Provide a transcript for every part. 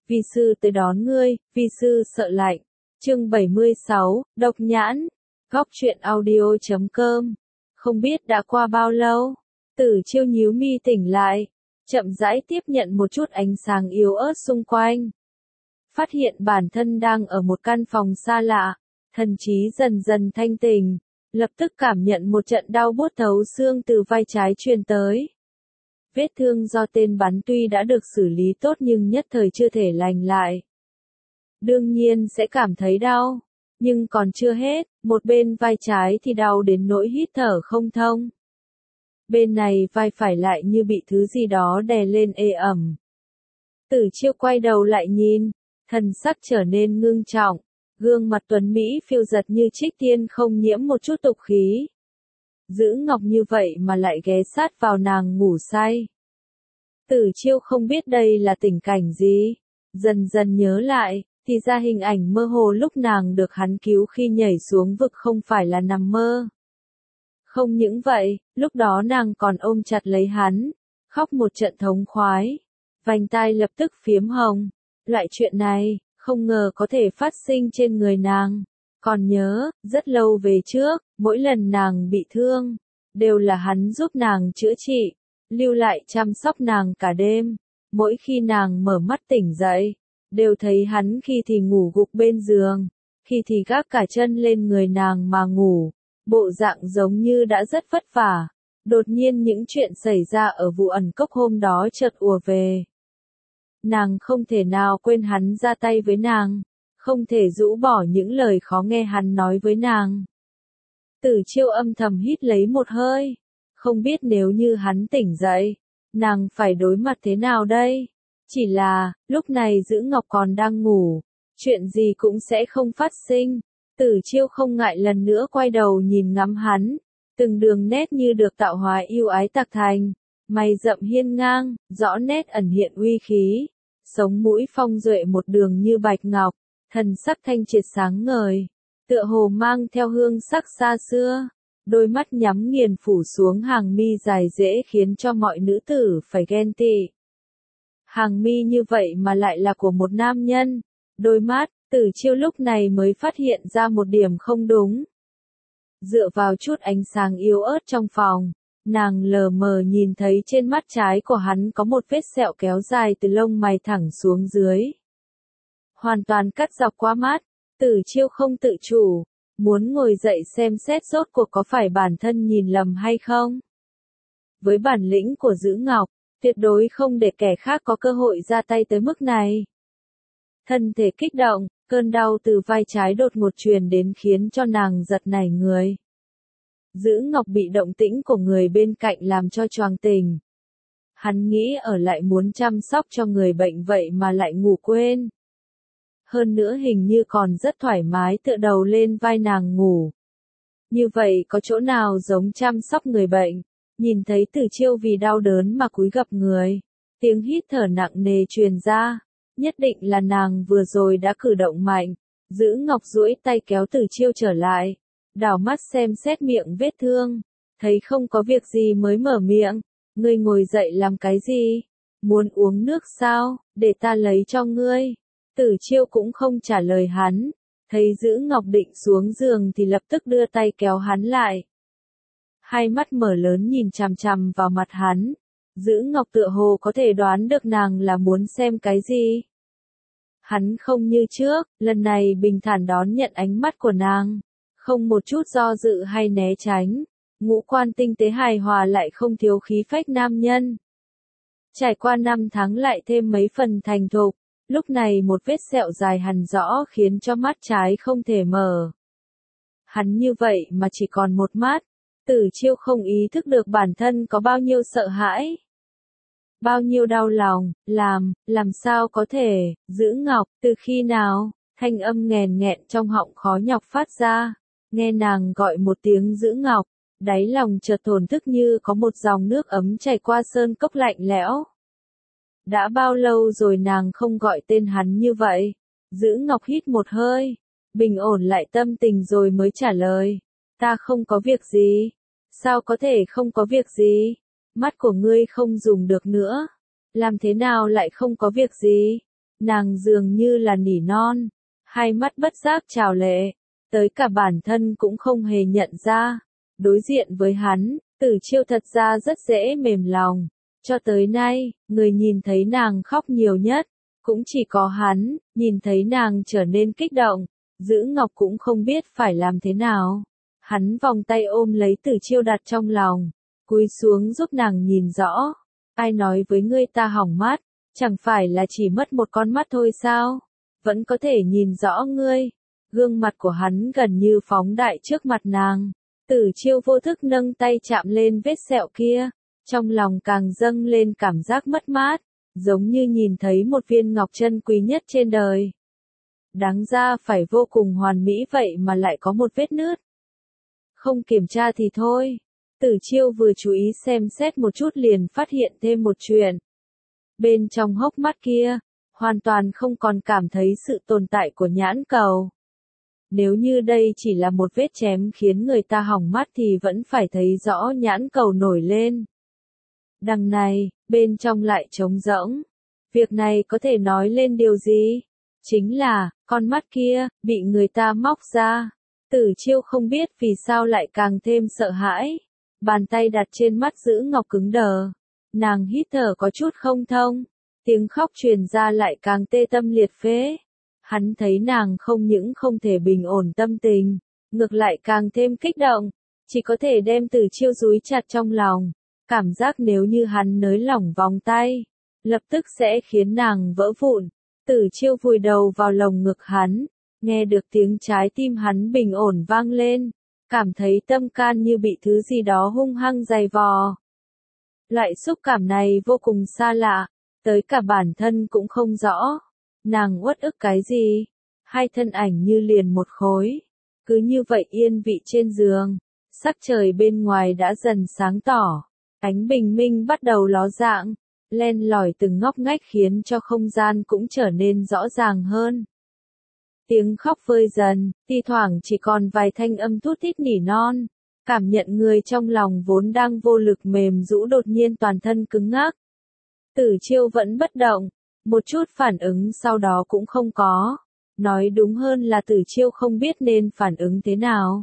vi sư tới đón ngươi, vi sư sợ lạnh. Chương 76, Độc Nhãn. Góc truyện audio.com. Không biết đã qua bao lâu, Tử Chiêu nhíu mi tỉnh lại, chậm rãi tiếp nhận một chút ánh sáng yếu ớt xung quanh. Phát hiện bản thân đang ở một căn phòng xa lạ, thần trí dần dần thanh tỉnh, lập tức cảm nhận một trận đau buốt thấu xương từ vai trái truyền tới. Vết thương do tên bắn tuy đã được xử lý tốt nhưng nhất thời chưa thể lành lại. Đương nhiên sẽ cảm thấy đau, nhưng còn chưa hết, một bên vai trái thì đau đến nỗi hít thở không thông. Bên này vai phải lại như bị thứ gì đó đè lên ê ẩm. Tử Chiêu quay đầu lại nhìn, thần sắc trở nên ngưng trọng, gương mặt tuấn Mỹ phiêu giật như trích tiên không nhiễm một chút tục khí. Giữ Ngọc như vậy mà lại ghé sát vào nàng ngủ say. Tử Chiêu không biết đây là tình cảnh gì, dần dần nhớ lại, thì ra hình ảnh mơ hồ lúc nàng được hắn cứu khi nhảy xuống vực không phải là nằm mơ. Không những vậy, lúc đó nàng còn ôm chặt lấy hắn, khóc một trận thống khoái, vành tai lập tức phiếm hồng. Loại chuyện này, không ngờ có thể phát sinh trên người nàng. Còn nhớ, rất lâu về trước, mỗi lần nàng bị thương, đều là hắn giúp nàng chữa trị, lưu lại chăm sóc nàng cả đêm. Mỗi khi nàng mở mắt tỉnh dậy, đều thấy hắn khi thì ngủ gục bên giường, khi thì gác cả chân lên người nàng mà ngủ, bộ dạng giống như đã rất vất vả. Đột nhiên những chuyện xảy ra ở vụ ẩn cốc hôm đó chợt ùa về. Nàng không thể nào quên hắn ra tay với nàng, không thể rũ bỏ những lời khó nghe hắn nói với nàng. Tử Chiêu âm thầm hít lấy một hơi, không biết nếu như hắn tỉnh dậy, nàng phải đối mặt thế nào đây? Chỉ là, lúc này Giữ Ngọc còn đang ngủ, chuyện gì cũng sẽ không phát sinh. Tử Chiêu không ngại lần nữa quay đầu nhìn ngắm hắn, từng đường nét như được tạo hóa yêu ái tạc thành, mày rậm hiên ngang, rõ nét ẩn hiện uy khí, sống mũi phong duệ một đường như bạch ngọc, thần sắc thanh triệt sáng ngời, tựa hồ mang theo hương sắc xa xưa, đôi mắt nhắm nghiền phủ xuống hàng mi dài dễ khiến cho mọi nữ tử phải ghen tị. Hàng mi như vậy mà lại là của một nam nhân, đôi mắt, Tử Chiêu lúc này mới phát hiện ra một điểm không đúng. Dựa vào chút ánh sáng yếu ớt trong phòng, nàng lờ mờ nhìn thấy trên mắt trái của hắn có một vết sẹo kéo dài từ lông mày thẳng xuống dưới. Hoàn toàn cắt dọc qua mắt, Tử Chiêu không tự chủ, muốn ngồi dậy xem xét rốt cuộc có phải bản thân nhìn lầm hay không. Với bản lĩnh của Giữ Ngọc, tuyệt đối không để kẻ khác có cơ hội ra tay tới mức này. Thân thể kích động, cơn đau từ vai trái đột ngột truyền đến khiến cho nàng giật nảy người. Giữ Ngọc bị động tĩnh của người bên cạnh làm cho choàng tỉnh. Hắn nghĩ ở lại muốn chăm sóc cho người bệnh vậy mà lại ngủ quên. Hơn nữa hình như còn rất thoải mái tựa đầu lên vai nàng ngủ. Như vậy có chỗ nào giống chăm sóc người bệnh? Nhìn thấy Tử Chiêu vì đau đớn mà cúi gập người, tiếng hít thở nặng nề truyền ra, nhất định là nàng vừa rồi đã cử động mạnh. Giữ Ngọc duỗi tay kéo Tử Chiêu trở lại, đảo mắt xem xét miệng vết thương, thấy không có việc gì mới mở miệng. Ngươi ngồi dậy làm cái gì? Muốn uống nước sao? Để ta lấy cho ngươi. Tử Chiêu cũng không trả lời hắn, thấy Giữ Ngọc định xuống giường thì lập tức đưa tay kéo hắn lại. Hai mắt mở lớn nhìn chằm chằm vào mặt hắn, Giữ Ngọc tựa hồ có thể đoán được nàng là muốn xem cái gì. Hắn không như trước, lần này bình thản đón nhận ánh mắt của nàng, không một chút do dự hay né tránh, ngũ quan tinh tế hài hòa lại không thiếu khí phách nam nhân. Trải qua 5 tháng lại thêm mấy phần thành thục, lúc này một vết sẹo dài hằn rõ khiến cho mắt trái không thể mở. Hắn như vậy mà chỉ còn một mắt, Tử Chiêu không ý thức được bản thân có bao nhiêu sợ hãi. Bao nhiêu đau lòng, làm sao có thể, Giữ Ngọc, từ khi nào? Thanh âm nghèn nghẹn trong họng khó nhọc phát ra, nghe nàng gọi một tiếng Giữ Ngọc, đáy lòng chợt thổn thức như có một dòng nước ấm chảy qua sơn cốc lạnh lẽo. Đã bao lâu rồi nàng không gọi tên hắn như vậy? Giữ Ngọc hít một hơi, bình ổn lại tâm tình rồi mới trả lời, ta không có việc gì. Sao có thể không có việc gì? Mắt của ngươi không dùng được nữa. Làm thế nào lại không có việc gì? Nàng dường như là nỉ non, hai mắt bất giác trào lệ, tới cả bản thân cũng không hề nhận ra. Đối diện với hắn, Tử Chiêu thật ra rất dễ mềm lòng. Cho tới nay, người nhìn thấy nàng khóc nhiều nhất, cũng chỉ có hắn. Nhìn thấy nàng trở nên kích động, Giữ Ngọc cũng không biết phải làm thế nào. Hắn vòng tay ôm lấy Tử Chiêu đặt trong lòng, cúi xuống giúp nàng nhìn rõ. Ai nói với ngươi ta hỏng mắt, chẳng phải là chỉ mất một con mắt thôi sao? Vẫn có thể nhìn rõ ngươi. Gương mặt của hắn gần như phóng đại trước mặt nàng. Tử Chiêu vô thức nâng tay chạm lên vết sẹo kia, trong lòng càng dâng lên cảm giác mất mát, giống như nhìn thấy một viên ngọc chân quý nhất trên đời. Đáng ra phải vô cùng hoàn mỹ vậy mà lại có một vết nứt. Không kiểm tra thì thôi. Tử Chiêu vừa chú ý xem xét một chút liền phát hiện thêm một chuyện. Bên trong hốc mắt kia, hoàn toàn không còn cảm thấy sự tồn tại của nhãn cầu. Nếu như đây chỉ là một vết chém khiến người ta hỏng mắt thì vẫn phải thấy rõ nhãn cầu nổi lên. Đằng này, bên trong lại trống rỗng. Việc này có thể nói lên điều gì? Chính là, con mắt kia, bị người ta móc ra. Tử Chiêu không biết vì sao lại càng thêm sợ hãi. Bàn tay đặt trên mắt Giữ Ngọc cứng đờ. Nàng hít thở có chút không thông. Tiếng khóc truyền ra lại càng tê tâm liệt phế. Hắn thấy nàng không những không thể bình ổn tâm tình, ngược lại càng thêm kích động, chỉ có thể đem Tử Chiêu dúi chặt trong lòng. Cảm giác nếu như hắn nới lỏng vòng tay, lập tức sẽ khiến nàng vỡ vụn. Tử Chiêu vùi đầu vào lồng ngực hắn, nghe được tiếng trái tim hắn bình ổn vang lên, cảm thấy tâm can như bị thứ gì đó hung hăng giày vò. Loại xúc cảm này vô cùng xa lạ, tới cả bản thân cũng không rõ. Nàng uất ức cái gì? Hai thân ảnh như liền một khối. Cứ như vậy yên vị trên giường. Sắc trời bên ngoài đã dần sáng tỏ. Ánh bình minh bắt đầu ló dạng. Len lỏi từng ngóc ngách khiến cho không gian cũng trở nên rõ ràng hơn. Tiếng khóc vơi dần, thi thoảng chỉ còn vài thanh âm thút thít nỉ non. Cảm nhận người trong lòng vốn đang vô lực mềm rũ đột nhiên toàn thân cứng ngắc. Tử Chiêu vẫn bất động. Một chút phản ứng sau đó cũng không có. Nói đúng hơn là Tử Chiêu không biết nên phản ứng thế nào.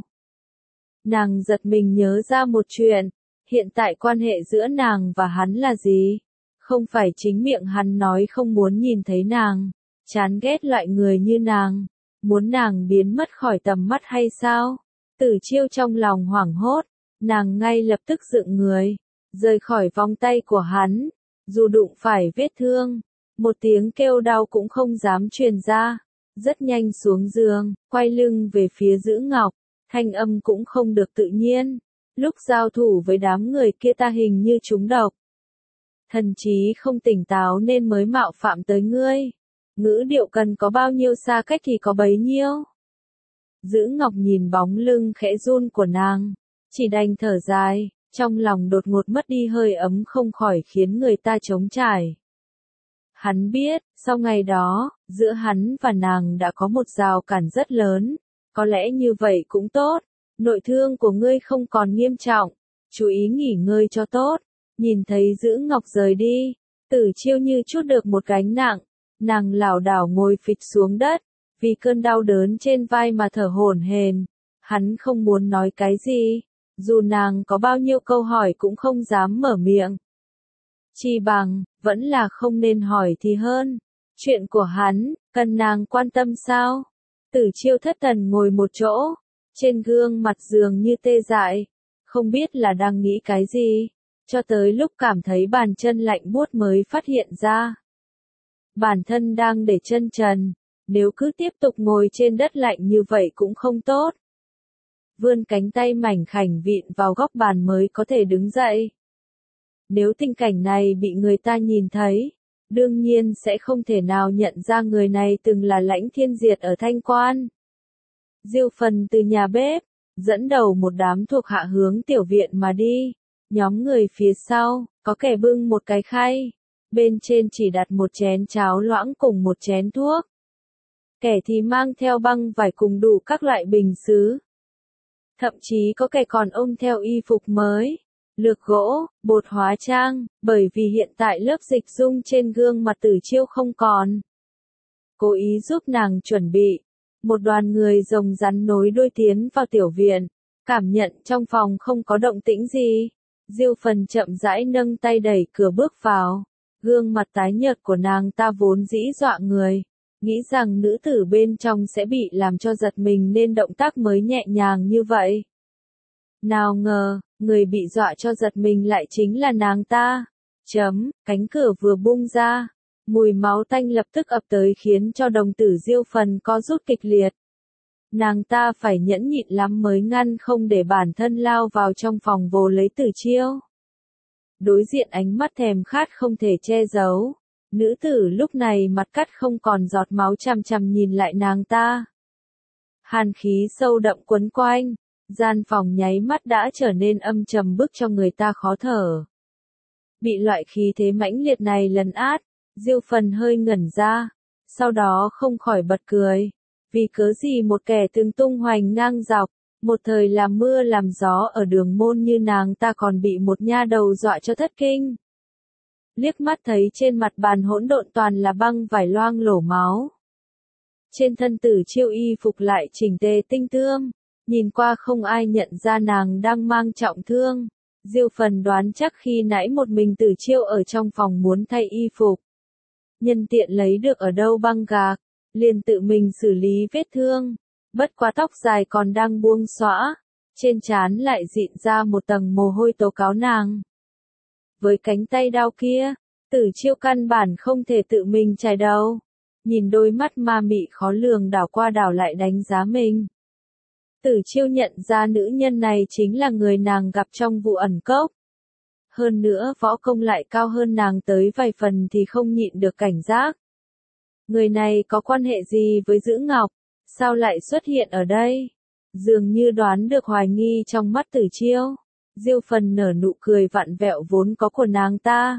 Nàng giật mình nhớ ra một chuyện. Hiện tại quan hệ giữa nàng và hắn là gì? Không phải chính miệng hắn nói không muốn nhìn thấy nàng, chán ghét loại người như nàng, muốn nàng biến mất khỏi tầm mắt hay sao? Tử Chiêu trong lòng hoảng hốt, nàng ngay lập tức dựng người, rời khỏi vòng tay của hắn, dù đụng phải vết thương. Một tiếng kêu đau cũng không dám truyền ra, rất nhanh xuống giường, quay lưng về phía Giữ Ngọc, thanh âm cũng không được tự nhiên. Lúc giao thủ với đám người kia ta hình như trúng độc. Thần trí không tỉnh táo nên mới mạo phạm tới ngươi. Ngữ điệu cần có bao nhiêu xa cách thì có bấy nhiêu. Giữ Ngọc nhìn bóng lưng khẽ run của nàng, chỉ đành thở dài, trong lòng đột ngột mất đi hơi ấm không khỏi khiến người ta trống trải. Hắn biết, sau ngày đó, giữa hắn và nàng đã có một rào cản rất lớn, có lẽ như vậy cũng tốt, nội thương của ngươi không còn nghiêm trọng, chú ý nghỉ ngơi cho tốt. Nhìn thấy Giữ Ngọc rời đi, Tử Chiêu như trút được một gánh nặng, nàng lảo đảo ngồi phịch xuống đất, vì cơn đau đớn trên vai mà thở hổn hển. Hắn không muốn nói cái gì, dù nàng có bao nhiêu câu hỏi cũng không dám mở miệng. Chi bằng, vẫn là không nên hỏi thì hơn. Chuyện của hắn, cần nàng quan tâm sao? Tử Chiêu thất thần ngồi một chỗ, trên gương mặt dường như tê dại, không biết là đang nghĩ cái gì, cho tới lúc cảm thấy bàn chân lạnh buốt mới phát hiện ra. Bản thân đang để chân trần, nếu cứ tiếp tục ngồi trên đất lạnh như vậy cũng không tốt. Vươn cánh tay mảnh khảnh vịn vào góc bàn mới có thể đứng dậy. Nếu tình cảnh này bị người ta nhìn thấy, đương nhiên sẽ không thể nào nhận ra người này từng là Lãnh Thiên Diệt ở Thanh Quan. Diêu Phần từ nhà bếp, dẫn đầu một đám thuộc hạ hướng tiểu viện mà đi. Nhóm người phía sau, có kẻ bưng một cái khay, bên trên chỉ đặt một chén cháo loãng cùng một chén thuốc. Kẻ thì mang theo băng vải cùng đủ các loại bình sứ. Thậm chí có kẻ còn ôm theo y phục mới, lược gỗ, bột hóa trang, bởi vì hiện tại lớp dịch dung trên gương mặt Tử Chiêu không còn. cố ý giúp nàng chuẩn bị. Một đoàn người rồng rắn nối đuôi tiến vào tiểu viện, cảm nhận trong phòng không có động tĩnh gì. Diêu Phần chậm rãi nâng tay đẩy cửa bước vào, gương mặt tái nhợt của nàng ta vốn dĩ dọa người, nghĩ rằng nữ tử bên trong sẽ bị làm cho giật mình nên động tác mới nhẹ nhàng như vậy. Nào ngờ, người bị dọa cho giật mình lại chính là nàng ta. Cánh cửa vừa bung ra, mùi máu tanh lập tức ập tới khiến cho đồng tử Diêu Phần co rút kịch liệt. Nàng ta phải nhẫn nhịn lắm mới ngăn không để bản thân lao vào trong phòng vồ lấy Tử Chiêu. Đối diện ánh mắt thèm khát không thể che giấu, nữ tử lúc này mặt cắt không còn giọt máu chằm chằm nhìn lại nàng ta. Hàn khí sâu đậm quấn quanh, gian phòng nháy mắt đã trở nên âm trầm bức cho người ta khó thở. Bị loại khí thế mãnh liệt này lấn át, Diêu Phần hơi ngẩn ra, sau đó không khỏi bật cười. Vì cớ gì một kẻ từng tung hoành ngang dọc, một thời làm mưa làm gió ở đường môn như nàng ta còn bị một nha đầu dọa cho thất kinh. Liếc mắt thấy trên mặt bàn hỗn độn toàn là băng vải loang lổ máu. Trên thân Tử Chiêu y phục lại chỉnh tề tinh tươm, nhìn qua không ai nhận ra nàng đang mang trọng thương. Diêu Phần đoán chắc khi nãy một mình Tử Chiêu ở trong phòng muốn thay y phục. Nhân tiện lấy được ở đâu băng gạc, liền tự mình xử lý vết thương. Bất quá tóc dài còn đang buông xõa, trên trán lại dịn ra một tầng mồ hôi tố cáo nàng. Với cánh tay đau kia, Tử Chiêu căn bản không thể tự mình chải đầu. Nhìn đôi mắt ma mị khó lường đảo qua đảo lại đánh giá mình. Tử Chiêu nhận ra nữ nhân này chính là người nàng gặp trong vụ ẩn cốc. Hơn nữa võ công lại cao hơn nàng tới vài phần thì không nhịn được cảnh giác. Người này có quan hệ gì với Dữ Ngọc? Sao lại xuất hiện ở đây? Dường như đoán được hoài nghi trong mắt Tử Chiêu. Diêu Phần nở nụ cười vặn vẹo vốn có của nàng ta.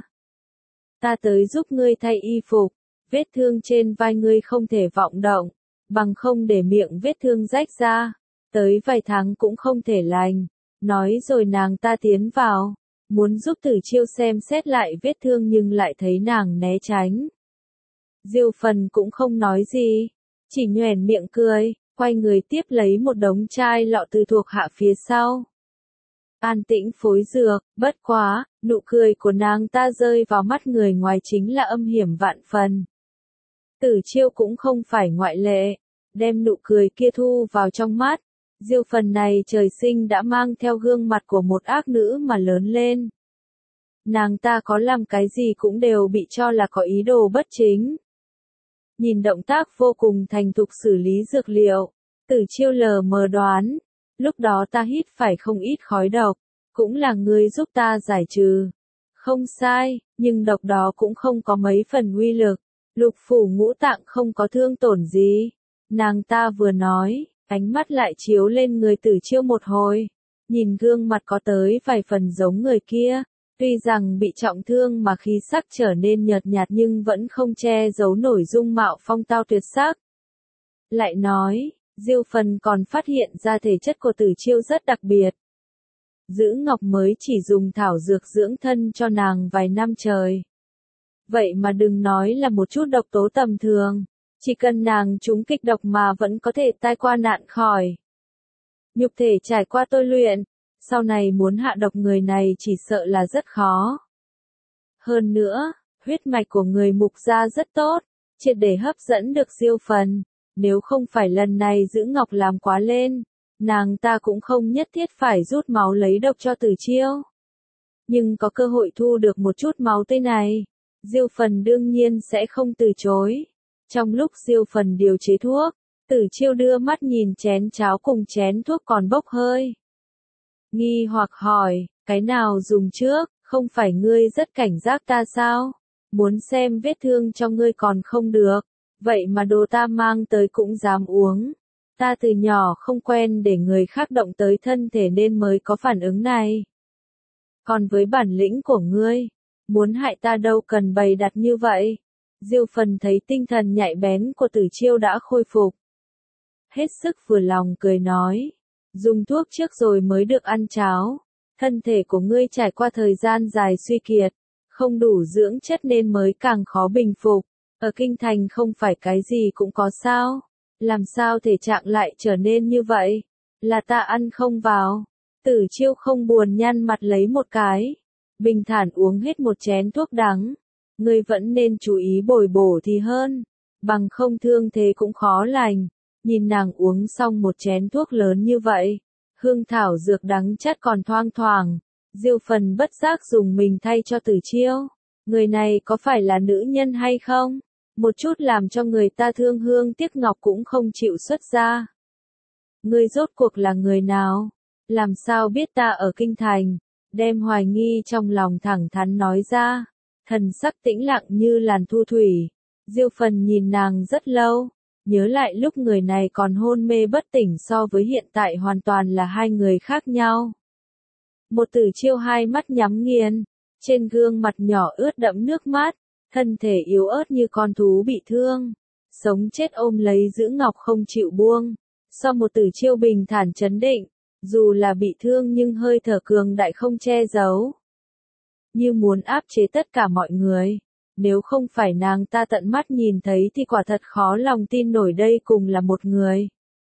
Ta tới giúp ngươi thay y phục, vết thương trên vai ngươi không thể vọng động, bằng không để miệng vết thương rách ra, tới vài tháng cũng không thể lành. Nói rồi nàng ta tiến vào, muốn giúp Tử Chiêu xem xét lại vết thương nhưng lại thấy nàng né tránh. Diêu Phần cũng không nói gì, chỉ nhoẻn miệng cười, quay người tiếp lấy một đống chai lọ từ thuộc hạ phía sau. An tĩnh phối dược, bất quá, nụ cười của nàng ta rơi vào mắt người ngoài chính là âm hiểm vạn phần. Tử Chiêu cũng không phải ngoại lệ, đem nụ cười kia thu vào trong mắt. Diêu Phần này trời sinh đã mang theo gương mặt của một ác nữ mà lớn lên. Nàng ta có làm cái gì cũng đều bị cho là có ý đồ bất chính. Nhìn động tác vô cùng thành thục xử lý dược liệu, Tử Chiêu lờ mờ đoán, lúc đó ta hít phải không ít khói độc, cũng là ngươi giúp ta giải trừ. Không sai, nhưng độc đó cũng không có mấy phần uy lực, lục phủ ngũ tạng không có thương tổn gì. Nàng ta vừa nói, ánh mắt lại chiếu lên người Tử Chiêu một hồi, nhìn gương mặt có tới vài phần giống người kia. Tuy rằng bị trọng thương mà khí sắc trở nên nhợt nhạt nhưng vẫn không che giấu nổi dung mạo phong tao tuyệt sắc. Lại nói, Diêu Phần còn phát hiện ra thể chất của Tử Chiêu rất đặc biệt. Dữ Ngọc mới chỉ dùng thảo dược dưỡng thân cho nàng vài năm trời. Vậy mà đừng nói là một chút độc tố tầm thường, chỉ cần nàng trúng kịch độc mà vẫn có thể tai qua nạn khỏi. Nhục thể trải qua tôi luyện, sau này muốn hạ độc người này chỉ sợ là rất khó. Hơn nữa, huyết mạch của người Mục gia rất tốt, triệt để hấp dẫn được Diêu Phần. Nếu không phải lần này Dữ Ngọc làm quá lên, nàng ta cũng không nhất thiết phải rút máu lấy độc cho Tử Chiêu. Nhưng có cơ hội thu được một chút máu tươi này, Diêu Phần đương nhiên sẽ không từ chối. Trong lúc Diêu Phần điều chế thuốc, Tử Chiêu đưa mắt nhìn chén cháo cùng chén thuốc còn bốc hơi. Nghi hoặc hỏi, cái nào dùng trước, không phải ngươi rất cảnh giác ta sao? Muốn xem vết thương cho ngươi còn không được, vậy mà đồ ta mang tới cũng dám uống. Ta từ nhỏ không quen để người khác động tới thân thể nên mới có phản ứng này. Còn với bản lĩnh của ngươi, muốn hại ta đâu cần bày đặt như vậy. Diêu Phần thấy tinh thần nhạy bén của Tử Chiêu đã khôi phục. Hết sức vừa lòng cười nói. Dùng thuốc trước rồi mới được ăn cháo. Thân thể của ngươi trải qua thời gian dài suy kiệt, không đủ dưỡng chất nên mới càng khó bình phục. Ở kinh thành không phải cái gì cũng có sao? Làm sao thể trạng lại trở nên như vậy? Là ta ăn không vào. Tử Chiêu không buồn nhăn mặt lấy một cái. Bình thản uống hết một chén thuốc đắng. Ngươi vẫn nên chú ý bồi bổ thì hơn. Bằng không thương thế cũng khó lành. Nhìn nàng uống xong một chén thuốc lớn như vậy. Hương thảo dược đắng chát còn thoang thoảng. Diêu Phần bất giác dùng mình thay cho Tử Chiêu. Người này có phải là nữ nhân hay không? Một chút làm cho người ta thương hương tiếc ngọc cũng không chịu xuất ra. Ngươi rốt cuộc là người nào? Làm sao biết ta ở kinh thành? Đem hoài nghi trong lòng thẳng thắn nói ra. Thần sắc tĩnh lặng như làn thu thủy. Diêu Phần nhìn nàng rất lâu. Nhớ lại lúc người này còn hôn mê bất tỉnh so với hiện tại hoàn toàn là hai người khác nhau. Một Tử Chiêu hai mắt nhắm nghiền. Trên gương mặt nhỏ ướt đẫm nước mắt. Thân thể yếu ớt như con thú bị thương. Sống chết ôm lấy giữ ngọc không chịu buông. So một Tử Chiêu bình thản chấn định. Dù là bị thương nhưng hơi thở cường đại không che giấu. Như muốn áp chế tất cả mọi người. Nếu không phải nàng ta tận mắt nhìn thấy thì quả thật khó lòng tin nổi đây cùng là một người.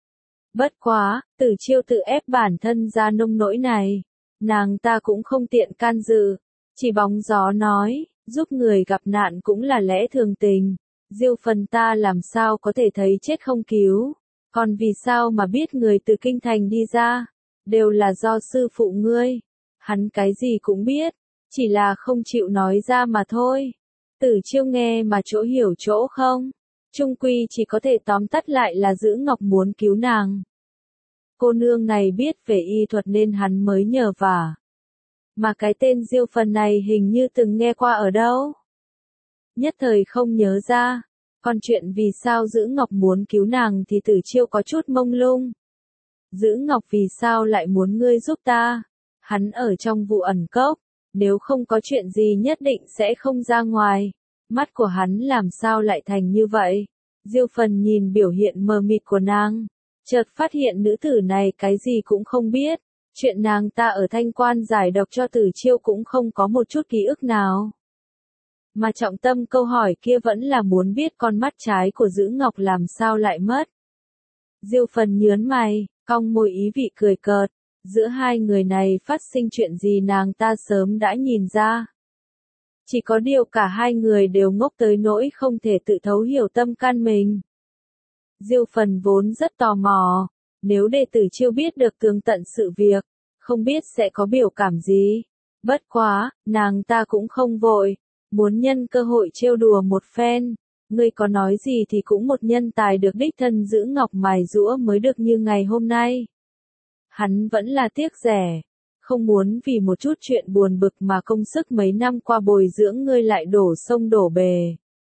Bất quá, Tử Chiêu tự ép bản thân ra nông nỗi này. Nàng ta cũng không tiện can dự. Chỉ bóng gió nói, giúp người gặp nạn cũng là lẽ thường tình. Diêu Phần ta làm sao có thể thấy chết không cứu. Còn vì sao mà biết người từ kinh thành đi ra? Đều là do sư phụ ngươi. Hắn cái gì cũng biết. Chỉ là không chịu nói ra mà thôi. Tử Chiêu nghe mà chỗ hiểu chỗ không. Trung quy chỉ có thể tóm tắt lại là giữ ngọc muốn cứu nàng. Cô nương này biết về y thuật nên hắn mới nhờ vả. Mà cái tên Diêu Phần này hình như từng nghe qua ở đâu. Nhất thời không nhớ ra. Còn chuyện vì sao giữ ngọc muốn cứu nàng thì Tử Chiêu có chút mông lung. Giữ ngọc vì sao lại muốn ngươi giúp ta? Hắn ở trong vụ ẩn cốc. Nếu không có chuyện gì nhất định sẽ không ra ngoài. Mắt của hắn làm sao lại thành như vậy? Diêu Phần nhìn biểu hiện mờ mịt của nàng. Chợt phát hiện nữ tử này cái gì cũng không biết. Chuyện nàng ta ở Thanh Quan giải độc cho Tử Chiêu cũng không có một chút ký ức nào. Mà trọng tâm câu hỏi kia vẫn là muốn biết con mắt trái của giữ ngọc làm sao lại mất. Diêu Phần nhớn mày, cong môi ý vị cười cợt. Giữa hai người này phát sinh chuyện gì nàng ta sớm đã nhìn ra. Chỉ có điều cả hai người đều ngốc tới nỗi không thể tự thấu hiểu tâm can mình. Diêu Phần vốn rất tò mò. Nếu đệ Tử Chiêu biết được tường tận sự việc, không biết sẽ có biểu cảm gì. Bất quá, nàng ta cũng không vội. Muốn nhân cơ hội trêu đùa một phen. Ngươi có nói gì thì cũng một nhân tài được đích thân giữ ngọc mài giũa mới được như ngày hôm nay. Hắn vẫn là tiếc rẻ. Không muốn vì một chút chuyện buồn bực mà công sức mấy năm qua bồi dưỡng ngươi lại đổ sông đổ bề.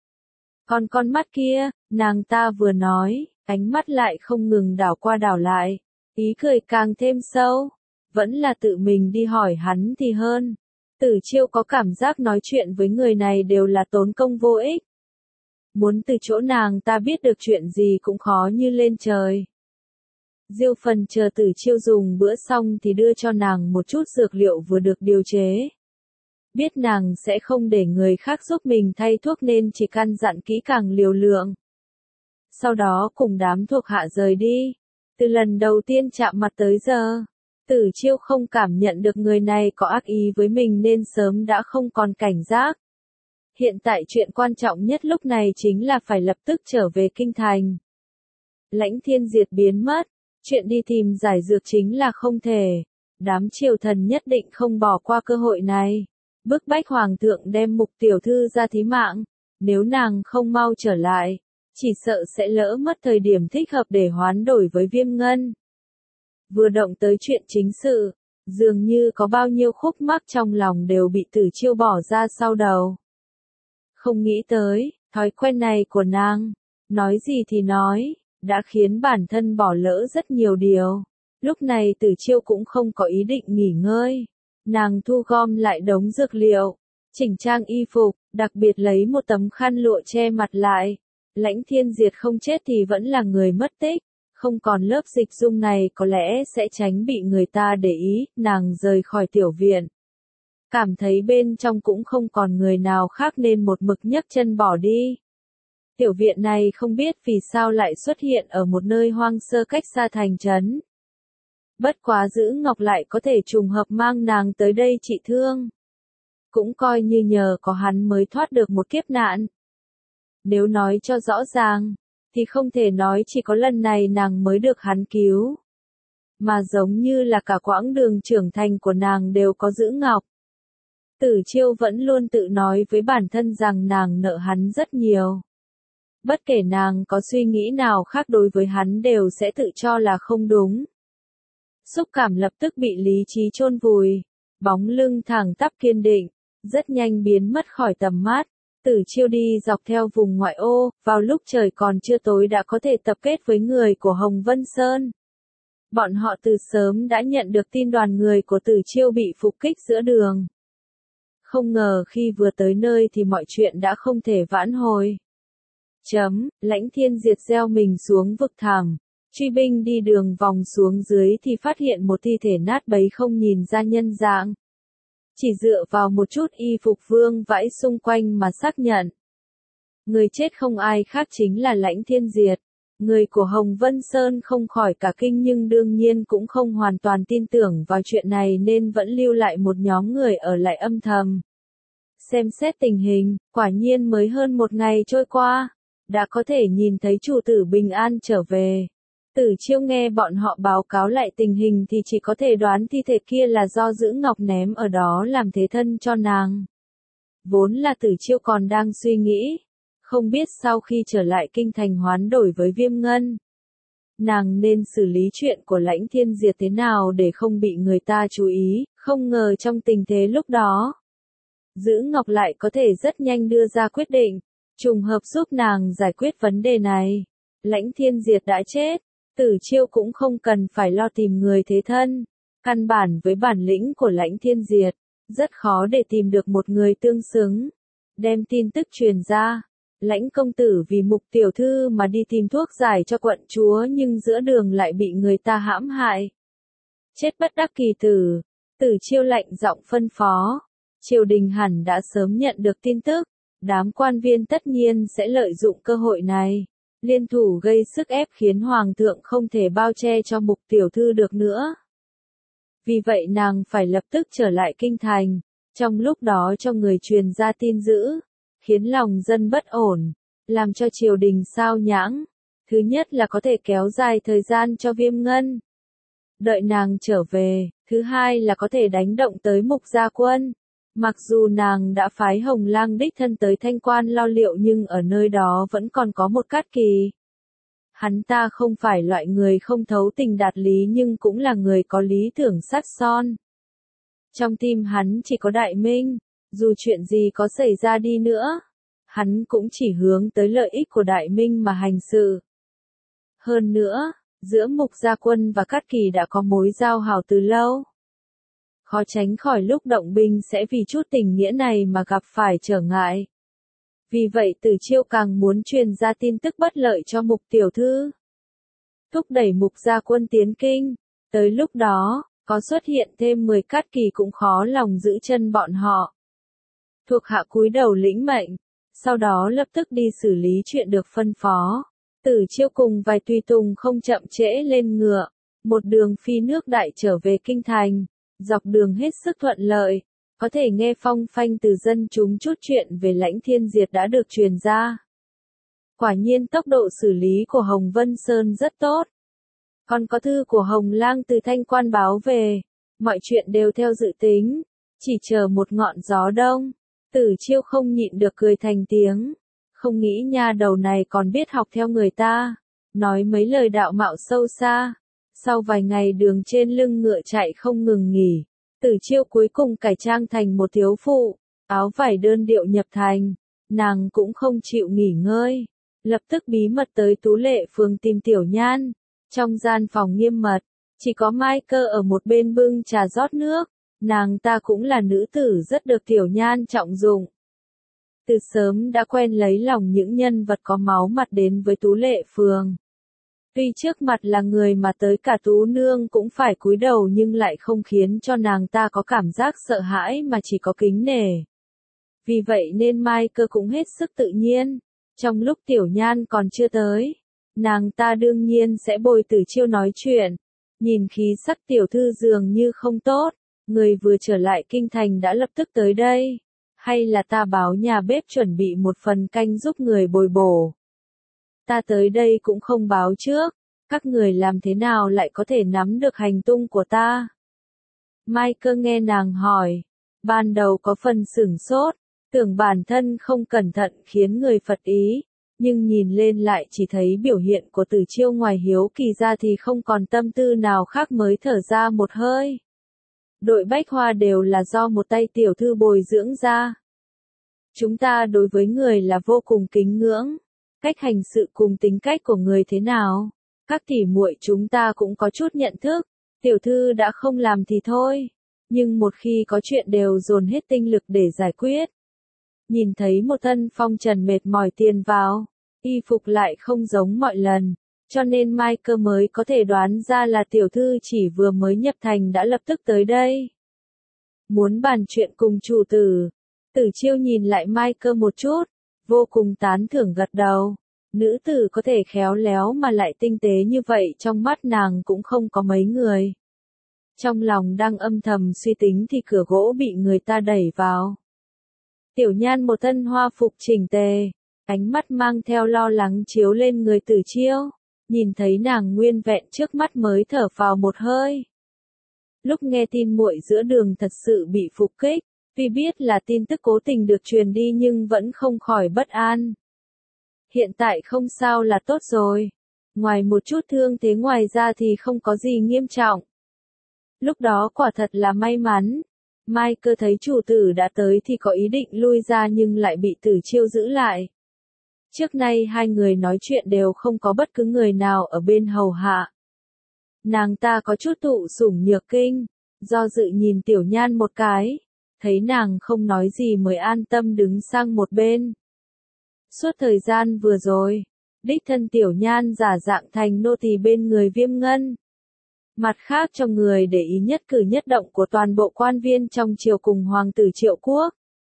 Còn con mắt kia, nàng ta vừa nói, ánh mắt lại không ngừng đảo qua đảo lại. Ý cười càng thêm sâu. Vẫn là tự mình đi hỏi hắn thì hơn. Tử Chiêu có cảm giác nói chuyện với người này đều là tốn công vô ích. Muốn từ chỗ nàng ta biết được chuyện gì cũng khó như lên trời. Diêu Phần chờ Tử Chiêu dùng bữa xong thì đưa cho nàng một chút dược liệu vừa được điều chế. Biết nàng sẽ không để người khác giúp mình thay thuốc nên chỉ căn dặn kỹ càng liều lượng. Sau đó cùng đám thuộc hạ rời đi. Từ lần đầu tiên chạm mặt tới giờ, Tử Chiêu không cảm nhận được người này có ác ý với mình nên sớm đã không còn cảnh giác. Hiện tại chuyện quan trọng nhất lúc này chính là phải lập tức trở về kinh thành. Lãnh Thiên Diệt biến mất, chuyện đi tìm giải dược chính là không thể. Đám triều thần nhất định không bỏ qua cơ hội này. Bức bách hoàng thượng đem Mục tiểu thư ra thí mạng. Nếu nàng không mau trở lại, chỉ sợ sẽ lỡ mất thời điểm thích hợp để hoán đổi với Viêm Ngân. Vừa động tới chuyện chính sự, dường như có bao nhiêu khúc mắc trong lòng đều bị Tử Chiêu bỏ ra sau đầu. Không nghĩ tới, thói quen này của nàng, nói gì thì nói, đã khiến bản thân bỏ lỡ rất nhiều điều. Lúc này Tử Chiêu cũng không có ý định nghỉ ngơi. Nàng thu gom lại đống dược liệu, chỉnh trang y phục, đặc biệt lấy một tấm khăn lụa che mặt lại. Lãnh Thiên Diệt không chết thì vẫn là người mất tích. Không còn lớp dịch dung này có lẽ sẽ tránh bị người ta để ý. Nàng rời khỏi tiểu viện. Cảm thấy bên trong cũng không còn người nào khác nên một mực nhấc chân bỏ đi. Tiểu viện này không biết vì sao lại xuất hiện ở một nơi hoang sơ cách xa thành trấn. Bất quá Giữ Ngọc lại có thể trùng hợp mang nàng tới đây trị thương. Cũng coi như nhờ có hắn mới thoát được một kiếp nạn. Nếu nói cho rõ ràng, thì không thể nói chỉ có lần này nàng mới được hắn cứu. Mà giống như là cả quãng đường trưởng thành của nàng đều có Giữ Ngọc. Tử Chiêu vẫn luôn tự nói với bản thân rằng nàng nợ hắn rất nhiều. Bất kể nàng có suy nghĩ nào khác đối với hắn đều sẽ tự cho là không đúng. Xúc cảm lập tức bị lý trí chôn vùi, bóng lưng thẳng tắp kiên định, rất nhanh biến mất khỏi tầm mắt. Tử Chiêu đi dọc theo vùng ngoại ô, vào lúc trời còn chưa tối đã có thể tập kết với người của Hồng Vân Sơn. Bọn họ từ sớm đã nhận được tin đoàn người của Tử Chiêu bị phục kích giữa đường. Không ngờ khi vừa tới nơi thì mọi chuyện đã không thể vãn hồi. Lãnh Thiên Diệt gieo mình xuống vực thẳm. Truy binh đi đường vòng xuống dưới thì phát hiện một thi thể nát bấy không nhìn ra nhân dạng. Chỉ dựa vào một chút y phục vương vãi xung quanh mà xác nhận. Người chết không ai khác chính là Lãnh Thiên Diệt. Người của Hồng Vân Sơn không khỏi cả kinh nhưng đương nhiên cũng không hoàn toàn tin tưởng vào chuyện này nên vẫn lưu lại một nhóm người ở lại âm thầm. Xem xét tình hình, quả nhiên mới hơn một ngày trôi qua, đã có thể nhìn thấy chủ tử bình an trở về. Tử Chiêu nghe bọn họ báo cáo lại tình hình thì chỉ có thể đoán thi thể kia là do Giữ Ngọc ném ở đó làm thế thân cho nàng. Vốn là Tử Chiêu còn đang suy nghĩ, không biết sau khi trở lại kinh thành hoán đổi với Viêm Ngân, nàng nên xử lý chuyện của Lãnh Thiên Diệt thế nào để không bị người ta chú ý, không ngờ trong tình thế lúc đó. Giữ Ngọc lại có thể rất nhanh đưa ra quyết định, trùng hợp giúp nàng giải quyết vấn đề này. Lãnh Thiên Diệt đã chết, Tử Chiêu cũng không cần phải lo tìm người thế thân. Căn bản với bản lĩnh của Lãnh Thiên Diệt, rất khó để tìm được một người tương xứng. Đem tin tức truyền ra, Lãnh công tử vì Mục tiểu thư mà đi tìm thuốc giải cho quận chúa nhưng giữa đường lại bị người ta hãm hại. Chết bất đắc kỳ tử, Tử Chiêu lạnh giọng phân phó. Triều đình hẳn đã sớm nhận được tin tức, đám quan viên tất nhiên sẽ lợi dụng cơ hội này, liên thủ gây sức ép khiến hoàng thượng không thể bao che cho Mục tiểu thư được nữa. Vì vậy nàng phải lập tức trở lại kinh thành, trong lúc đó cho người truyền ra tin dữ, khiến lòng dân bất ổn, làm cho triều đình sao nhãng. Thứ nhất là có thể kéo dài thời gian cho Viêm Ngân, đợi nàng trở về, thứ hai là có thể đánh động tới Mục gia quân. Mặc dù nàng đã phái Hồng Lang đích thân tới Thanh Quan lo liệu nhưng ở nơi đó vẫn còn có một Cát Kỳ. Hắn ta không phải loại người không thấu tình đạt lý nhưng cũng là người có lý tưởng sắt son. Trong tim hắn chỉ có Đại Minh, dù chuyện gì có xảy ra đi nữa, hắn cũng chỉ hướng tới lợi ích của Đại Minh mà hành sự. Hơn nữa, giữa Mục gia quân và Cát Kỳ đã có mối giao hảo từ lâu. Khó tránh khỏi lúc động binh sẽ vì chút tình nghĩa này mà gặp phải trở ngại. Vì vậy Tử Chiêu càng muốn truyền ra tin tức bất lợi cho Mục tiểu thư, thúc đẩy Mục gia quân tiến kinh. Tới lúc đó, có xuất hiện thêm 10 Cát Kỳ cũng khó lòng giữ chân bọn họ. Thuộc hạ cúi đầu lĩnh mệnh, sau đó lập tức đi xử lý chuyện được phân phó. Tử Chiêu cùng vài tùy tùng không chậm trễ lên ngựa, một đường phi nước đại trở về kinh thành. Dọc đường hết sức thuận lợi, có thể nghe phong phanh từ dân chúng chút chuyện về Lãnh Thiên Diệt đã được truyền ra. Quả nhiên tốc độ xử lý của Hồng Vân Sơn rất tốt. Còn có thư của Hồng Lang từ Thanh Quan báo về, mọi chuyện đều theo dự tính, chỉ chờ một ngọn gió đông. Tử Chiêu không nhịn được cười thành tiếng, không nghĩ nha đầu này còn biết học theo người ta, nói mấy lời đạo mạo sâu xa. Sau vài ngày đường trên lưng ngựa chạy không ngừng nghỉ, Tử Chiêu cuối cùng cải trang thành một thiếu phụ, áo vải đơn điệu nhập thành, nàng cũng không chịu nghỉ ngơi, lập tức bí mật tới Tú Lệ Phường tìm Tiểu Nhan. Trong gian phòng nghiêm mật, chỉ có Mai Cơ ở một bên bưng trà rót nước, nàng ta cũng là nữ tử rất được Tiểu Nhan trọng dụng. Từ sớm đã quen lấy lòng những nhân vật có máu mặt đến với Tú Lệ Phường. Tuy trước mặt là người mà tới cả Tú Nương cũng phải cúi đầu nhưng lại không khiến cho nàng ta có cảm giác sợ hãi mà chỉ có kính nể. Vì vậy nên Mai Cơ cũng hết sức tự nhiên, Trong lúc Tiểu Nhan còn chưa tới, nàng ta đương nhiên sẽ bồi Tử Chiêu nói chuyện. Nhìn khí sắc tiểu thư dường như không tốt, người vừa trở lại kinh thành đã lập tức tới đây. Hay là ta báo nhà bếp chuẩn bị một phần canh giúp người bồi bổ. Ta tới đây cũng không báo trước, các người làm thế nào lại có thể nắm được hành tung của ta? Michael nghe nàng hỏi, ban đầu có phần sửng sốt, tưởng bản thân không cẩn thận khiến người phật ý, nhưng nhìn lên lại chỉ thấy biểu hiện của Tử Chiêu ngoài hiếu kỳ ra thì không còn tâm tư nào khác mới thở ra một hơi. Đội bách hoa đều là do một tay tiểu thư bồi dưỡng ra. Chúng ta đối với người là vô cùng kính ngưỡng, cách hành sự cùng tính cách của người thế nào, các tỉ muội chúng ta cũng có chút nhận thức, tiểu thư đã không làm thì thôi, nhưng một khi có chuyện đều dồn hết tinh lực để giải quyết. Nhìn thấy một thân phong trần mệt mỏi tiền vào, y phục lại không giống mọi lần, cho nên Michael mới có thể đoán ra là tiểu thư chỉ vừa mới nhập thành đã lập tức tới đây. Muốn bàn chuyện cùng chủ tử. Tử Chiêu nhìn lại Michael một chút, vô cùng tán thưởng gật đầu. Nữ tử có thể khéo léo mà lại tinh tế như vậy trong mắt nàng cũng không có mấy người. Trong lòng đang âm thầm suy tính thì cửa gỗ bị người ta đẩy vào. Tiểu Nhan một thân hoa phục chỉnh tề, ánh mắt mang theo lo lắng chiếu lên người Tử Chiêu, nhìn thấy nàng nguyên vẹn trước mắt mới thở phào một hơi. Lúc nghe tin muội giữa đường thật sự bị phục kích, tuy biết là tin tức cố tình được truyền đi nhưng vẫn không khỏi bất an. Hiện tại không sao là tốt rồi. Ngoài một chút thương thế ngoài ra thì không có gì nghiêm trọng. Lúc đó quả thật là may mắn. Michael thấy chủ tử đã tới thì có ý định lui ra nhưng lại bị Tử Chiêu giữ lại. Trước nay hai người nói chuyện đều không có bất cứ người nào ở bên hầu hạ. Nàng ta có chút thụ sủng nhược kinh, do dự nhìn Tiểu Nhan một cái, thấy nàng không nói gì mới an tâm đứng sang một bên. Suốt thời gian vừa rồi, đích thân Tiểu Nhan giả dạng thành nô tỳ bên người Viêm Ngân. Mặt khác trong người để ý nhất cử nhất động của toàn bộ quan viên trong triều cùng hoàng tử Triệu Quốc.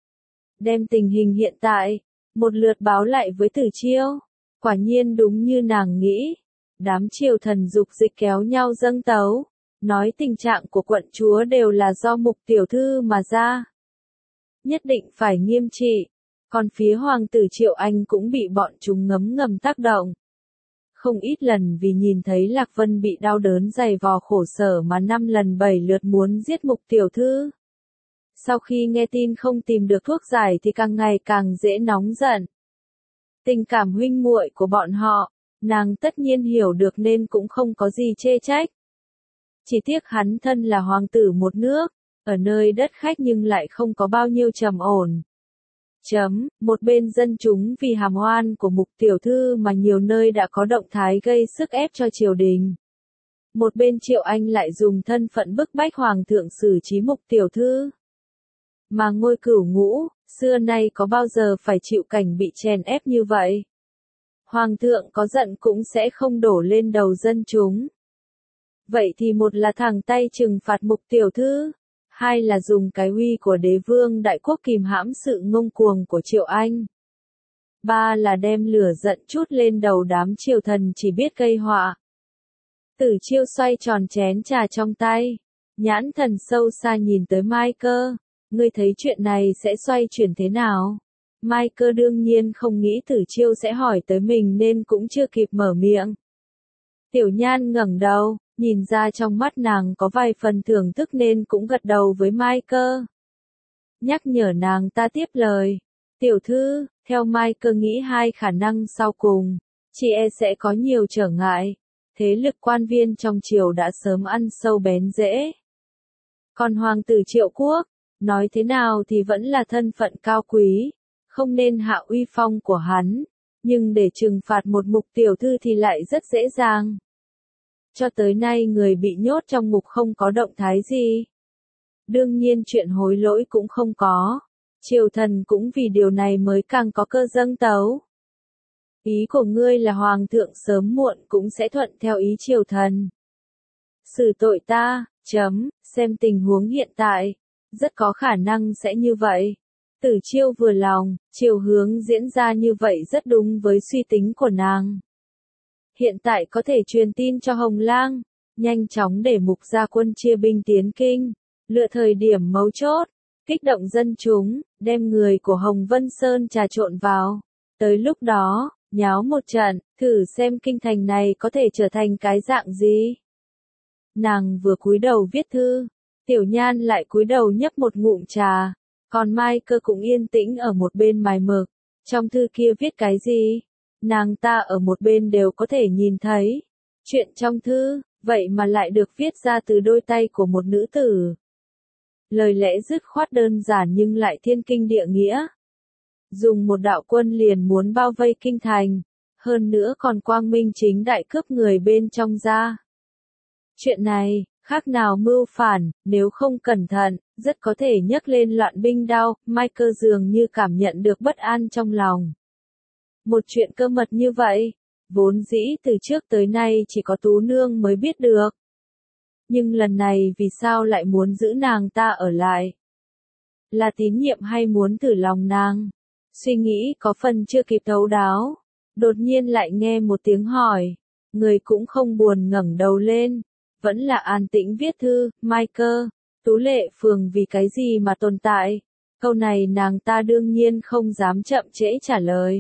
Đem tình hình hiện tại, một lượt báo lại với Tử Chiêu. Quả nhiên đúng như nàng nghĩ. Đám triều thần dục dịch kéo nhau dâng tấu. Nói tình trạng của quận chúa đều là do Mục tiểu thư mà ra. Nhất định phải nghiêm trị. Còn phía hoàng tử Triệu Anh cũng bị bọn chúng ngấm ngầm tác động. Không ít lần vì nhìn thấy Lạc Vân bị đau đớn dày vò khổ sở mà 5 lần 7 lượt muốn giết Mục tiểu thư. Sau khi nghe tin không tìm được thuốc giải thì càng ngày càng dễ nóng giận. Tình cảm huynh muội của bọn họ, nàng tất nhiên hiểu được nên cũng không có gì chê trách. Chỉ tiếc hắn thân là hoàng tử một nước, ở nơi đất khách nhưng lại không có bao nhiêu trầm ổn. Một bên dân chúng vì hàm oan của Mục tiểu thư mà nhiều nơi đã có động thái gây sức ép cho triều đình. Một bên Triệu Anh lại dùng thân phận bức bách hoàng thượng xử trí Mục tiểu thư. Mà Ngôi Cửu Ngũ, xưa nay có bao giờ phải chịu cảnh bị chèn ép như vậy. Hoàng thượng có giận cũng sẽ không đổ lên đầu dân chúng. Vậy thì một là thẳng tay trừng phạt Mục tiểu thư, hai là dùng cái uy của đế vương đại quốc kìm hãm sự ngông cuồng của Triệu Anh. Ba là đem lửa giận chút lên đầu đám triều thần chỉ biết gây họa. Tử Chiêu xoay tròn chén trà trong tay, nhãn thần sâu xa nhìn tới Michael, ngươi thấy chuyện này sẽ xoay chuyển thế nào? Michael đương nhiên không nghĩ Tử Chiêu sẽ hỏi tới mình nên cũng chưa kịp mở miệng. Tiểu Nhan ngẩng đầu, nhìn ra trong mắt nàng có vài phần thưởng thức nên cũng gật đầu với Michael. Nhắc nhở nàng ta tiếp lời. Tiểu thư, theo Michael nghĩ hai khả năng sau cùng, chị e sẽ có nhiều trở ngại. Thế lực quan viên trong triều đã sớm ăn sâu bén rễ. Còn hoàng tử Triệu Quốc, nói thế nào thì vẫn là thân phận cao quý, không nên hạ uy phong của hắn, nhưng để trừng phạt một Mục tiểu thư thì lại rất dễ dàng. Cho tới nay người bị nhốt trong ngục không có động thái gì. Đương nhiên chuyện hối lỗi cũng không có. Triều thần cũng vì điều này mới càng có cơ dâng tấu. Ý của ngươi là hoàng thượng sớm muộn cũng sẽ thuận theo ý triều thần. Xử tội ta, xem tình huống hiện tại, rất có khả năng sẽ như vậy. Tử Chiêu vừa lòng, chiều hướng diễn ra như vậy rất đúng với suy tính của nàng. Hiện tại có thể truyền tin cho Hồng Lang, nhanh chóng để Mục Gia Quân chia binh tiến kinh, lựa thời điểm mấu chốt, kích động dân chúng, đem người của Hồng Vân Sơn trà trộn vào. Tới lúc đó, nháo một trận, thử xem kinh thành này có thể trở thành cái dạng gì. Nàng vừa cúi đầu viết thư, Tiểu Nhan lại cúi đầu nhấp một ngụm trà, còn Mai Cơ cũng yên tĩnh ở một bên mài mực. Trong thư kia viết cái gì? Nàng ta ở một bên đều có thể nhìn thấy. Chuyện trong thư, vậy mà lại được viết ra từ đôi tay của một nữ tử. Lời lẽ dứt khoát đơn giản nhưng lại thiên kinh địa nghĩa. Dùng một đạo quân liền muốn bao vây kinh thành, hơn nữa còn quang minh chính đại cướp người bên trong ra. Chuyện này, khác nào mưu phản, nếu không cẩn thận, rất có thể nhấc lên loạn binh đao. Michael dường như cảm nhận được bất an trong lòng. Một chuyện cơ mật như vậy, vốn dĩ từ trước tới nay chỉ có Tú Nương mới biết được. Nhưng lần này vì sao lại muốn giữ nàng ta ở lại? Là tín nhiệm hay muốn thử lòng nàng? Suy nghĩ có phần chưa kịp thấu đáo. Đột nhiên lại nghe một tiếng hỏi. Người cũng không buồn ngẩng đầu lên. Vẫn là an tĩnh viết thư. Michael, Tú Lệ Phường vì cái gì mà tồn tại? Câu này nàng ta đương nhiên không dám chậm trễ trả lời.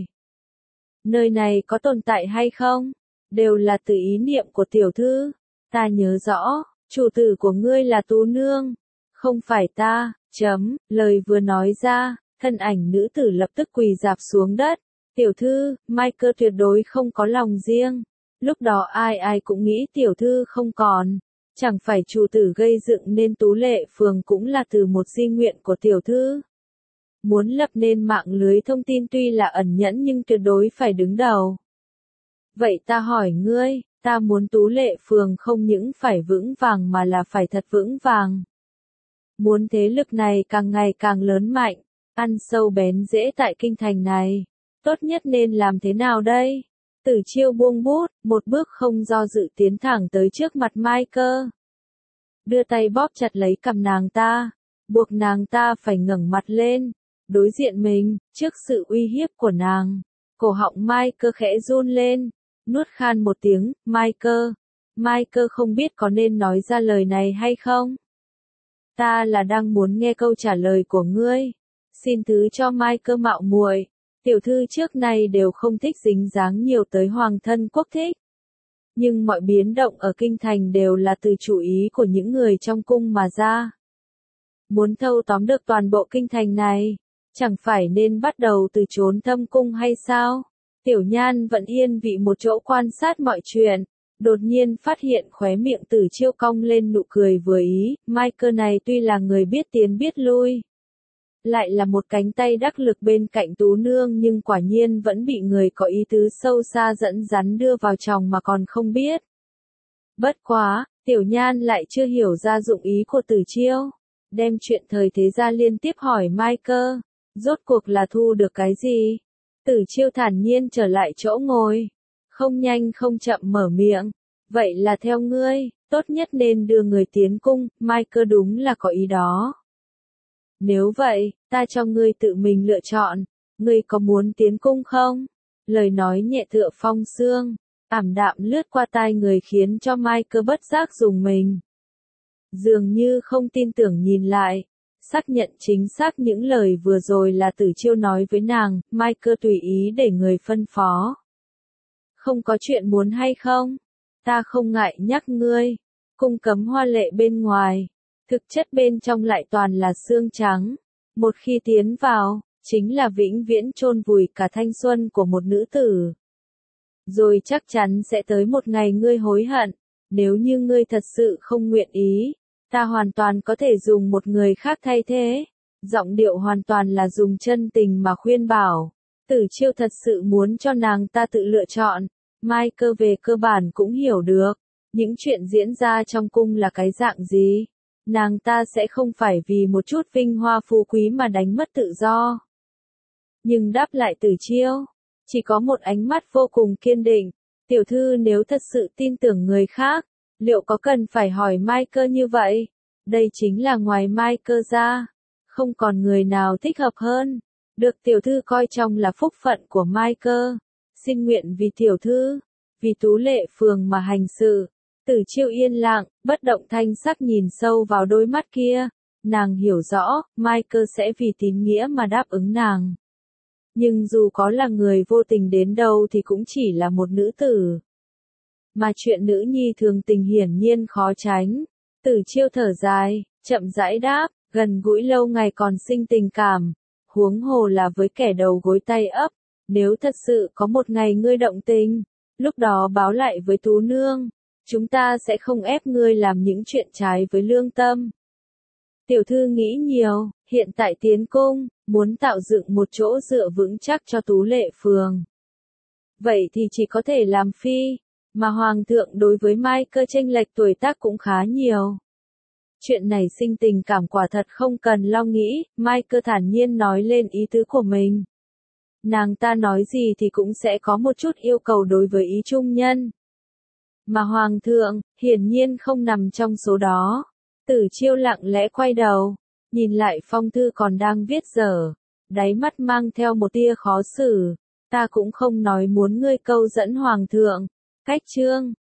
Nơi này có tồn tại hay không? Đều là từ ý niệm của tiểu thư. Ta nhớ rõ, chủ tử của ngươi là Tú Nương. Không phải ta, lời vừa nói ra, thân ảnh nữ tử lập tức quỳ rạp xuống đất. Tiểu thư, Michael tuyệt đối không có lòng riêng. Lúc đó ai ai cũng nghĩ tiểu thư không còn. Chẳng phải chủ tử gây dựng nên Tú Lệ Phường cũng là từ một di nguyện của tiểu thư. Muốn lập nên mạng lưới thông tin tuy là ẩn nhẫn nhưng tuyệt đối phải đứng đầu. Vậy ta hỏi ngươi, ta muốn Tú Lệ Phường không những phải vững vàng mà là phải thật vững vàng. Muốn thế lực này càng ngày càng lớn mạnh, ăn sâu bén rễ tại kinh thành này. Tốt nhất nên làm thế nào đây? Tử Chiêu buông bút, một bước không do dự tiến thẳng tới trước mặt Michael. Đưa tay bóp chặt lấy cằm nàng ta, buộc nàng ta phải ngẩng mặt lên, đối diện mình. Trước sự uy hiếp của nàng, cổ họng Michael khẽ run lên, nuốt khan một tiếng. Michael không biết có nên nói ra lời này hay không? Ta là đang muốn nghe câu trả lời của ngươi. Xin thứ cho Michael mạo muội. Tiểu thư trước nay đều không thích dính dáng nhiều tới hoàng thân quốc thích. Nhưng mọi biến động ở kinh thành đều là từ chủ ý của những người trong cung mà ra. Muốn thâu tóm được toàn bộ kinh thành này, chẳng phải nên bắt đầu từ trốn thâm cung hay sao? Tiểu Nhan vẫn yên vị một chỗ quan sát mọi chuyện, đột nhiên phát hiện khóe miệng Tử Chiêu cong lên nụ cười vừa ý. Michael này tuy là người biết tiến biết lui, lại là một cánh tay đắc lực bên cạnh Tú Nương nhưng quả nhiên vẫn bị người có ý tứ sâu xa dẫn dắt đưa vào chồng mà còn không biết. Bất quá, Tiểu Nhan lại chưa hiểu ra dụng ý của Tử Chiêu. Đem chuyện thời thế ra liên tiếp hỏi Michael, rốt cuộc là thu được cái gì? Tử Chiêu thản nhiên trở lại chỗ ngồi, không nhanh không chậm mở miệng. Vậy là theo ngươi, tốt nhất nên đưa người tiến cung. Michael đúng là có ý đó. Nếu vậy, ta cho ngươi tự mình lựa chọn, ngươi có muốn tiến cung không? Lời nói nhẹ tựa phong sương, ảm đạm lướt qua tai người khiến cho Michael bất giác rùng mình. Dường như không tin tưởng nhìn lại, xác nhận chính xác những lời vừa rồi là Tử Chiêu nói với nàng. Michael tùy ý để người phân phó. Không có chuyện muốn hay không? Ta không ngại nhắc ngươi, cung cấm hoa lệ bên ngoài, thực chất bên trong lại toàn là xương trắng. Một khi tiến vào, chính là vĩnh viễn chôn vùi cả thanh xuân của một nữ tử. Rồi chắc chắn sẽ tới một ngày ngươi hối hận. Nếu như ngươi thật sự không nguyện ý, ta hoàn toàn có thể dùng một người khác thay thế. Giọng điệu hoàn toàn là dùng chân tình mà khuyên bảo. Tử Chiêu thật sự muốn cho nàng ta tự lựa chọn. Michael về cơ bản cũng hiểu được những chuyện diễn ra trong cung là cái dạng gì. Nàng ta sẽ không phải vì một chút vinh hoa phú quý mà đánh mất tự do. Nhưng đáp lại Tử Chiêu, chỉ có một ánh mắt vô cùng kiên định. Tiểu thư nếu thật sự tin tưởng người khác, liệu có cần phải hỏi Michael như vậy? Đây chính là ngoài Michael ra, không còn người nào thích hợp hơn. Được tiểu thư coi trọng là phúc phận của Michael. Xin nguyện vì tiểu thư, vì Tú Lệ Phường mà hành sự. Tử Chiêu yên lặng, bất động thanh sắc nhìn sâu vào đôi mắt kia. Nàng hiểu rõ, Michael sẽ vì tín nghĩa mà đáp ứng nàng. Nhưng dù có là người vô tình đến đâu thì cũng chỉ là một nữ tử. Mà chuyện nữ nhi thường tình hiển nhiên khó tránh. Tử Chiêu thở dài, chậm rãi đáp, gần gũi lâu ngày còn sinh tình cảm. Huống hồ là với kẻ đầu gối tay ấp. Nếu thật sự có một ngày ngươi động tình, lúc đó báo lại với Tú Nương. Chúng ta sẽ không ép ngươi làm những chuyện trái với lương tâm. Tiểu thư nghĩ nhiều, hiện tại tiến cung, muốn tạo dựng một chỗ dựa vững chắc cho Tú Lệ Phường. Vậy thì chỉ có thể làm phi, mà Hoàng thượng đối với Michael chênh lệch tuổi tác cũng khá nhiều. Chuyện này sinh tình cảm quả thật không cần lo nghĩ, Michael thản nhiên nói lên ý tứ của mình. Nàng ta nói gì thì cũng sẽ có một chút yêu cầu đối với ý trung nhân. Mà Hoàng thượng, hiển nhiên không nằm trong số đó. Tử Chiêu lặng lẽ quay đầu, nhìn lại phong thư còn đang viết dở, đáy mắt mang theo một tia khó xử. Ta cũng không nói muốn ngươi câu dẫn Hoàng thượng. Cách chương